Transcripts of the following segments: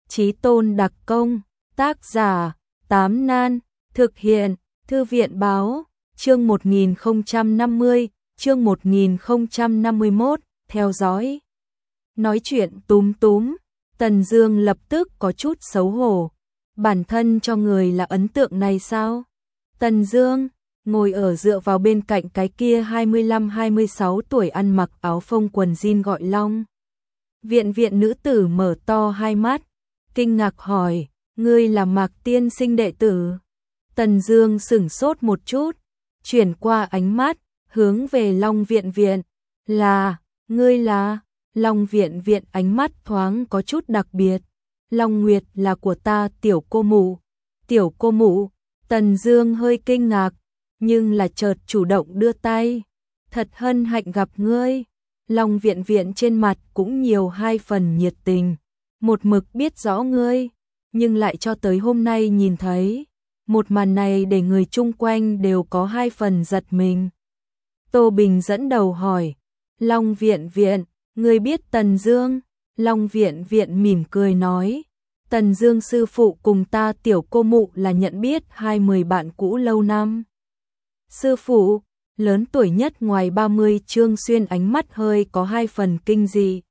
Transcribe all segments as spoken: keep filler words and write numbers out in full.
Chí Tôn đặc công, tác giả, Tám Nan, thực hiện, Thư viện báo, chương một nghìn không trăm năm mươi, chương một nghìn không trăm năm mươi mốt, theo dõi. Nói chuyện túm túm, Tần Dương lập tức có chút xấu hổ. Bản thân cho người là ấn tượng này sao? Tần Dương ngồi ở dựa vào bên cạnh cái kia hai mươi lăm hai mươi sáu tuổi ăn mặc áo phông quần jean gọi Long Viện Viện nữ tử mở to hai mắt, kinh ngạc hỏi, ngươi là Mạc tiên sinh đệ tử? Tần Dương sững sốt một chút, chuyển qua ánh mắt, hướng về Long Viện Viện, là, ngươi là? Long Viện Viện ánh mắt thoáng có chút đặc biệt, Long Nguyệt là của ta tiểu cô mụ. Tiểu cô mụ? Tần Dương hơi kinh ngạc, nhưng là chợt chủ động đưa tay, thật hân hạnh gặp ngươi. Long Viện Viện trên mặt cũng nhiều hai phần nhiệt tình, một mực biết rõ ngươi, nhưng lại cho tới hôm nay nhìn thấy, một màn này để người chung quanh đều có hai phần giật mình. Tô Bình dẫn đầu hỏi, Long Viện Viện, ngươi biết Tần Dương? Long Viện Viện mỉm cười nói, Tần Dương sư phụ cùng ta tiểu cô mụ là nhận biết hai mươi bạn cũ lâu năm. Sư phụ, lớn tuổi nhất ngoài ba mươi, Trương Xuyên ánh mắt hơi có hai phần kinh dị.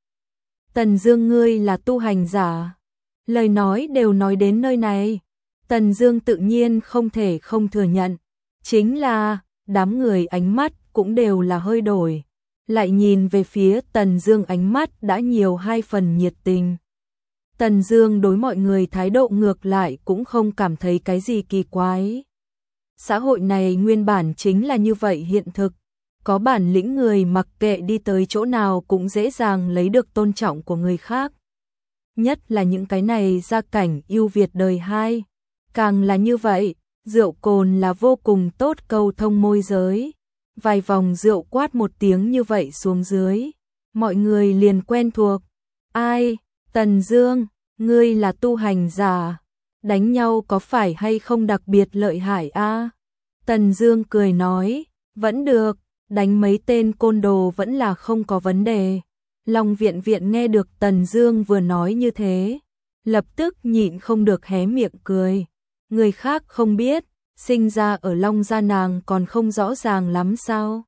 Tần Dương ngươi là tu hành giả? Lời nói đều nói đến nơi này, Tần Dương tự nhiên không thể không thừa nhận, chính là, đám người ánh mắt cũng đều là hơi đổi, lại nhìn về phía Tần Dương ánh mắt đã nhiều hai phần nhiệt tình. Tần Dương đối mọi người thái độ ngược lại cũng không cảm thấy cái gì kỳ quái. Xã hội này nguyên bản chính là như vậy hiện thực, có bản lĩnh người mặc kệ đi tới chỗ nào cũng dễ dàng lấy được tôn trọng của người khác. Nhất là những cái này gia cảnh ưu việt đời hai, càng là như vậy, rượu cồn là vô cùng tốt câu thông môi giới. Vài vòng rượu quát một tiếng như vậy xuống dưới, mọi người liền quen thuộc. Ai? Tần Dương, ngươi là tu hành giả, đánh nhau có phải hay không đặc biệt lợi hại a? Tần Dương cười nói, vẫn được, đánh mấy tên côn đồ vẫn là không có vấn đề. Long Viện Viện nghe được Tần Dương vừa nói như thế, lập tức nhịn không được hé miệng cười. Người khác không biết, sinh ra ở Long gia nàng còn không rõ ràng lắm sao?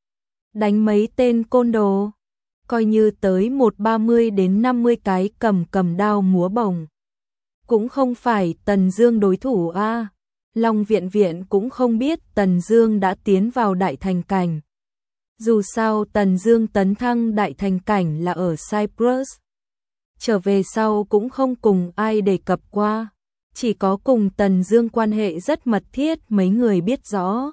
Đánh mấy tên côn đồ, coi như tới một ba mươi đến năm mươi cái cầm cầm đao múa bổng, cũng không phải Tần Dương đối thủ a. Long Viện Viện cũng không biết Tần Dương đã tiến vào đại thành cảnh. Dù sao Tần Dương tấn thăng đại thành cảnh là ở Cyprus, trở về sau cũng không cùng ai đề cập qua, chỉ có cùng Tần Dương quan hệ rất mật thiết mấy người biết rõ.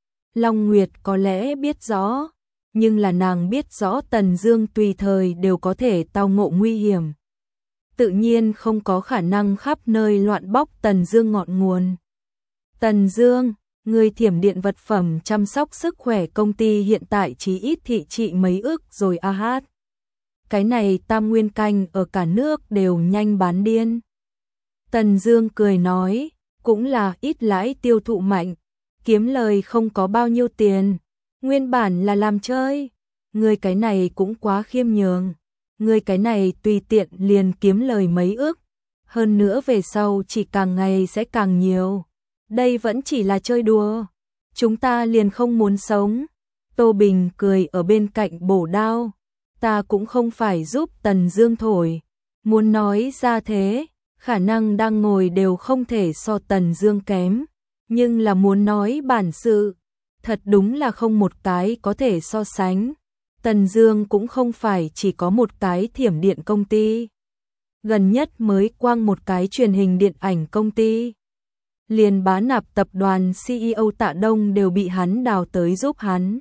Long Nguyệt có lẽ biết rõ, nhưng là nàng biết rõ Tần Dương tùy thời đều có thể tao ngộ nguy hiểm, tự nhiên không có khả năng khắp nơi loạn bóc Tần Dương ngọn nguồn. Tần Dương, người Thiểm Điện vật phẩm chăm sóc sức khỏe công ty hiện tại chí ít thị trị mấy ức rồi a hát. Cái này tam nguyên canh ở cả nước đều nhanh bán điên. Tần Dương cười nói, cũng là ít lãi tiêu thụ mạnh, kiếm lời không có bao nhiêu tiền, nguyên bản là làm chơi, ngươi cái này cũng quá khiêm nhường, ngươi cái này tùy tiện liền kiếm lời mấy ức, hơn nữa về sau chỉ càng ngày sẽ càng nhiều. Đây vẫn chỉ là chơi đùa, chúng ta liền không muốn sống. Tô Bình cười ở bên cạnh bổ đao, ta cũng không phải giúp Tần Dương thổi, muốn nói ra thế, khả năng đang ngồi đều không thể so Tần Dương kém, nhưng là muốn nói bản sự, thật đúng là không một cái có thể so sánh. Tần Dương cũng không phải chỉ có một cái thiểm điện công ty, gần nhất mới quang một cái truyền hình điện ảnh công ty. Liền Bá Nạp tập đoàn xê e ô Tạ Đông đều bị hắn đào tới giúp hắn.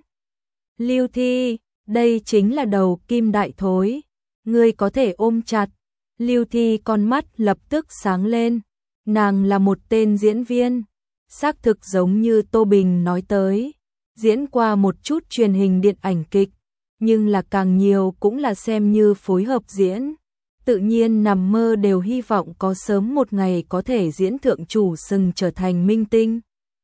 Lưu Thi, đây chính là đầu kim đại thối, ngươi có thể ôm chặt. Lưu Thi con mắt lập tức sáng lên, nàng là một tên diễn viên, xác thực giống như Tô Bình nói tới, diễn qua một chút truyền hình điện ảnh kịch, nhưng là càng nhiều cũng là xem như phối hợp diễn. Tự nhiên nằm mơ đều hy vọng có sớm một ngày có thể diễn thượng chủ sừng trở thành minh tinh.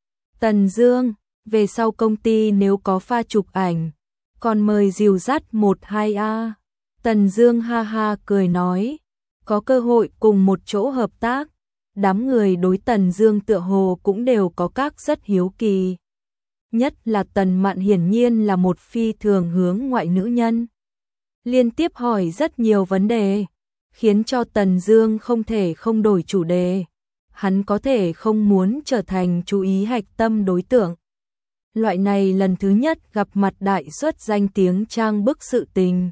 Tần Dương, về sau công ty nếu có pha chụp ảnh, còn mời dìu dắt một hai a. Tần Dương ha ha cười nói, có cơ hội cùng một chỗ hợp tác. Đám người đối Tần Dương tựa hồ cũng đều có các rất hiếu kỳ. Nhất là Tần Mạn hiển nhiên là một phi thường hướng ngoại nữ nhân. Liên tiếp hỏi rất nhiều vấn đề, khiến cho Tần Dương không thể không đổi chủ đề. Hắn có thể không muốn trở thành chú ý hạch tâm đối tượng. Loại này lần thứ nhất gặp mặt đại xuất danh tiếng trang bức sự tình.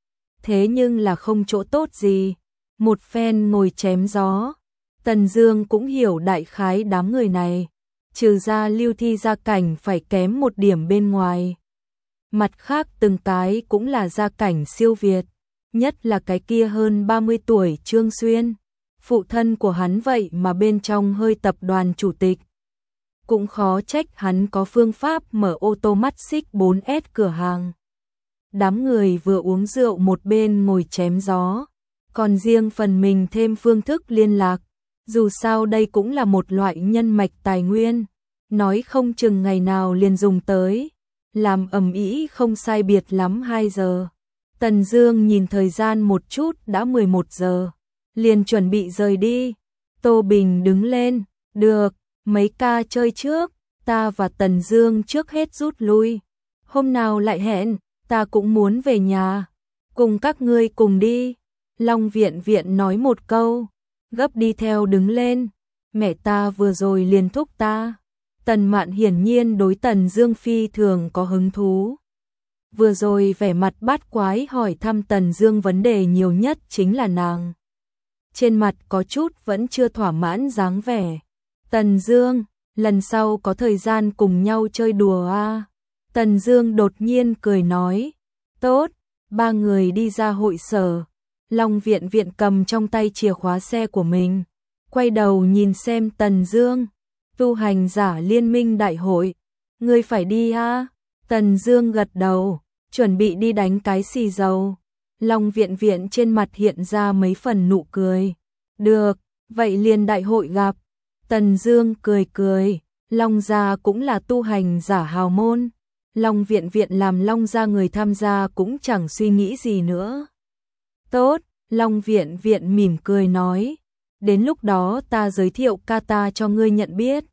Thế nhưng là không chỗ tốt gì. Một phen ngồi chém gió. Tần Dương cũng hiểu đại khái đám người này. Trừ ra Lưu Thi gia cảnh phải kém một điểm bên ngoài. Mặt khác từng cái cũng là gia cảnh siêu việt. Nhất là cái kia hơn ba mươi tuổi Trương Xuyên. Phụ thân của hắn vậy mà bên trong hơi tập đoàn chủ tịch. Cũng khó trách hắn có phương pháp mở ô tô mắt xích bốn S cửa hàng. Đám người vừa uống rượu một bên ngồi chém gió. Còn riêng phần mình thêm phương thức liên lạc. Dù sao đây cũng là một loại nhân mạch tài nguyên. Nói không chừng ngày nào liền dùng tới. Làm ầm ĩ không sai biệt lắm hai giờ. Tần Dương nhìn thời gian một chút đã mười một giờ. Liền chuẩn bị rời đi. Tô Bình đứng lên. Được, mấy ca chơi trước. Ta và Tần Dương trước hết rút lui. Hôm nào lại hẹn, ta cũng muốn về nhà. Cùng các ngươi cùng đi. Long Viện Viện nói một câu. Gấp đi theo đứng lên. Mẹ ta vừa rồi liền thúc ta. Tần Mạn hiển nhiên đối Tần Dương phi thường có hứng thú. Vừa rồi vẻ mặt bát quái hỏi thăm Tần Dương vấn đề nhiều nhất chính là nàng. Trên mặt có chút vẫn chưa thỏa mãn dáng vẻ. Tần Dương, lần sau có thời gian cùng nhau chơi đùa a. Tần Dương đột nhiên cười nói. Tốt, ba người đi ra hội sở. Long Viện Viện cầm trong tay chìa khóa xe của mình. Quay đầu nhìn xem Tần Dương. Tu hành giả liên minh đại hội. Ngươi phải đi a. Tần Dương gật đầu, chuẩn bị đi đánh cái xì dầu. Long Viện Viện trên mặt hiện ra mấy phần nụ cười. Được, vậy liền đại hội gặp. Tần Dương cười cười, Long gia cũng là tu hành giả hào môn. Long Viện Viện làm Long gia người tham gia cũng chẳng suy nghĩ gì nữa. Tốt, Long Viện Viện mỉm cười nói. Đến lúc đó ta giới thiệu ca ta cho ngươi nhận biết.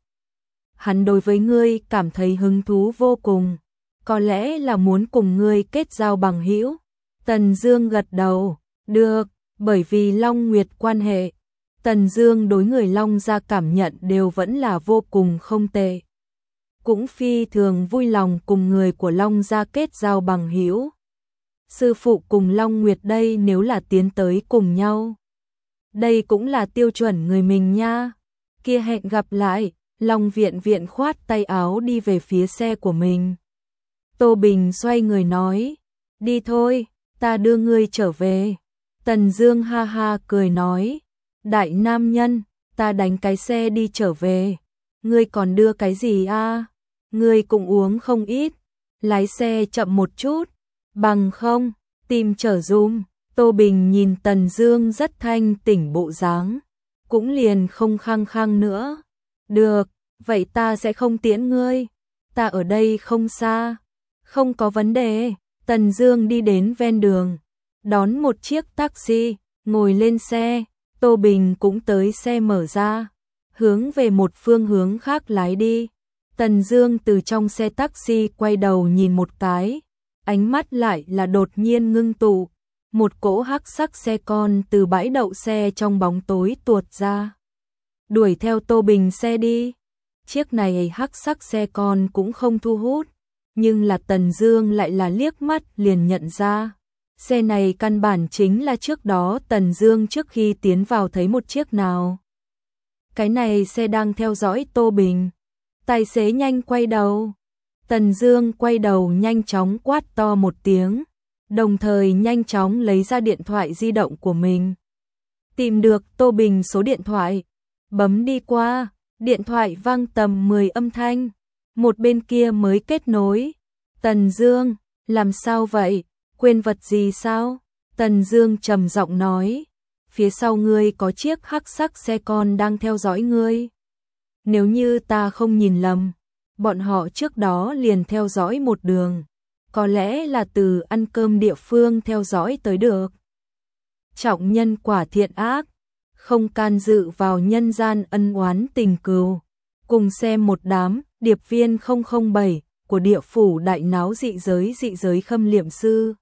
Hắn đối với ngươi cảm thấy hứng thú vô cùng. Có lẽ là muốn cùng ngươi kết giao bằng hữu. Tần Dương gật đầu. Được, bởi vì Long Nguyệt quan hệ. Tần Dương đối người Long gia cảm nhận đều vẫn là vô cùng không tệ. Cũng phi thường vui lòng cùng người của Long gia kết giao bằng hữu. Sư phụ cùng Long Nguyệt đây nếu là tiến tới cùng nhau. Đây cũng là tiêu chuẩn người mình nha. Kia hẹn gặp lại. Long Viện Viện khoát tay áo đi về phía xe của mình. Tô Bình xoay người nói. Đi thôi, ta đưa ngươi trở về. Tần Dương ha ha cười nói. Đại nam nhân, ta đánh cái xe đi trở về. Ngươi còn đưa cái gì a? Ngươi cũng uống không ít. Lái xe chậm một chút. Bằng không, tìm chở dùm. Tô Bình nhìn Tần Dương rất thanh tỉnh bộ dáng. Cũng liền không khăng khăng nữa. Được, vậy ta sẽ không tiễn ngươi. Ta ở đây không xa. Không có vấn đề. Tần Dương đi đến ven đường. Đón một chiếc taxi. Ngồi lên xe. Tô Bình cũng tới xe mở ra. Hướng về một phương hướng khác lái đi. Tần Dương từ trong xe taxi quay đầu nhìn một cái. Ánh mắt lại là đột nhiên ngưng tụ. Một cỗ hắc sắc xe con từ bãi đậu xe trong bóng tối tuột ra. Đuổi theo Tô Bình xe đi. Chiếc này hắc sắc xe con cũng không thu hút. Nhưng là Tần Dương lại là liếc mắt liền nhận ra. Xe này căn bản chính là trước đó Tần Dương trước khi tiến vào thấy một chiếc nào. Cái này xe đang theo dõi Tô Bình. Tài xế nhanh quay đầu. Tần Dương quay đầu nhanh chóng quát to một tiếng. Đồng thời nhanh chóng lấy ra điện thoại di động của mình. Tìm được Tô Bình số điện thoại. Bấm đi qua. Điện thoại vang tầm mười âm thanh. Một bên kia mới kết nối. Tần Dương, làm sao vậy? Quên vật gì sao? Tần Dương trầm giọng nói. Phía sau ngươi có chiếc hắc sắc xe con đang theo dõi ngươi. Nếu như ta không nhìn lầm, bọn họ trước đó liền theo dõi một đường. Có lẽ là từ ăn cơm địa phương theo dõi tới được. trọng nhân quả thiện ác, không can dự vào nhân gian ân oán tình cừu. Cùng xem một đám điệp viên không không bảy của địa phủ đại náo dị giới dị giới khâm liệm sư.